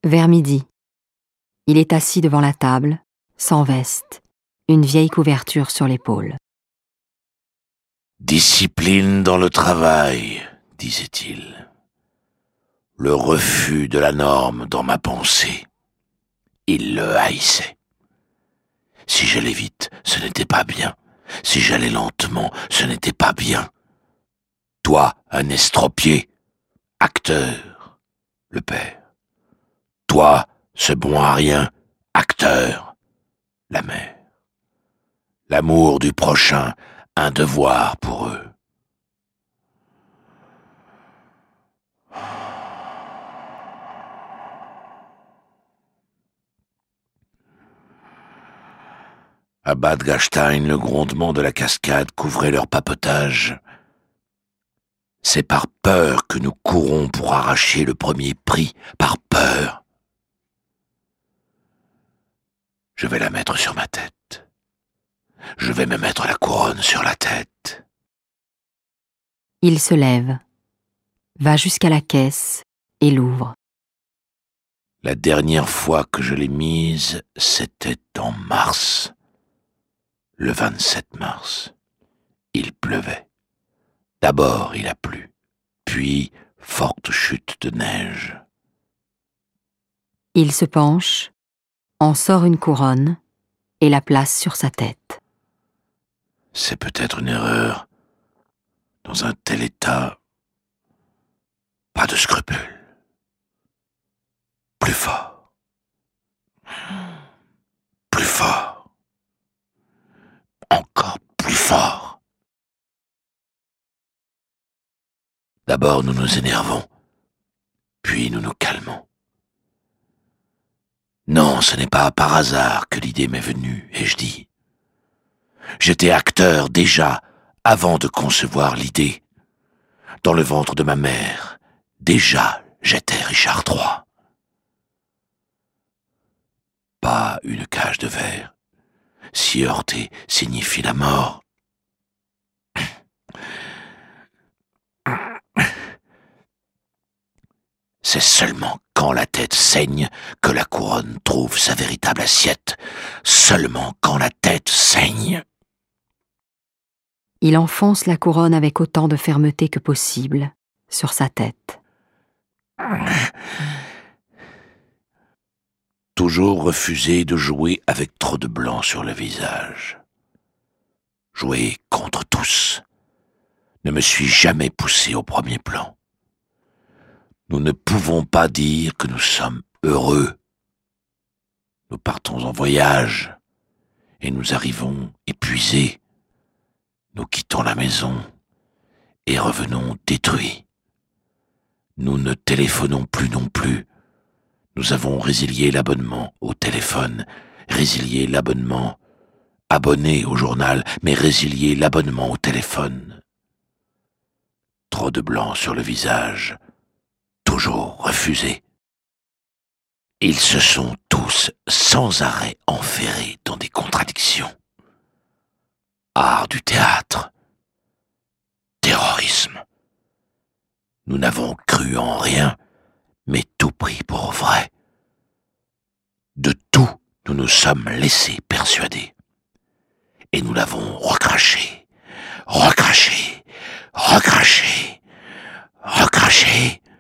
Vers midi. Il est assis devant la table, sans veste, une vieille couverture sur l'épaule. Discipline dans le travail, disait-il. Le refus de la norme dans ma pensée. Il le haïssait. Si j'allais vite, ce n'était pas bien. Si j'allais lentement, ce n'était pas bien. Toi, un estropié, acteur, le père. Toi, ce bon à rien, acteur, la mère. L'amour du prochain, un devoir pour eux. À Bad Gastein, le grondement de la cascade couvrait leur papotage. C'est par peur que nous courons pour arracher le premier prix, par peur. Je vais la mettre sur ma tête. Je vais me mettre la couronne sur la tête. Il se lève, va jusqu'à la caisse et l'ouvre. La dernière fois que je l'ai mise, c'était en mars. Le 27 mars. Il pleuvait. D'abord il a plu, puis forte chute de neige. Il se penche, en sort une couronne et la place sur sa tête. C'est peut-être une erreur. Dans un tel état, pas de scrupules. Plus fort. Plus fort. Encore plus fort. D'abord nous nous énervons, puis nous nous calmons. Non, ce n'est pas par hasard que l'idée m'est venue, et je dis. J'étais acteur déjà, avant de concevoir l'idée. Dans le ventre de ma mère, déjà j'étais Richard III. Pas une cage de verre. Si heurter signifie la mort. C'est seulement quand la tête saigne que la couronne trouve sa véritable assiette. Seulement quand la tête saigne. Il enfonce la couronne avec autant de fermeté que possible sur sa tête. Toujours refusé de jouer avec trop de blanc sur le visage. Jouer contre tous. Ne me suis jamais poussé au premier plan. Nous ne pouvons pas dire que nous sommes heureux. Nous partons en voyage et nous arrivons épuisés. Nous quittons la maison et revenons détruits. Nous ne téléphonons plus non plus. Nous avons résilié l'abonnement au téléphone, résilié l'abonnement, abonné au journal, mais résilié l'abonnement au téléphone. Trop de blanc sur le visage, toujours refusé. Ils se sont tous sans arrêt enferrés dans des contradictions. Art du théâtre, terrorisme. Nous n'avons cru en rien, mais tout pris pour vrai. De tout, nous nous sommes laissés persuader. Et nous l'avons recraché, recraché, recraché, recraché.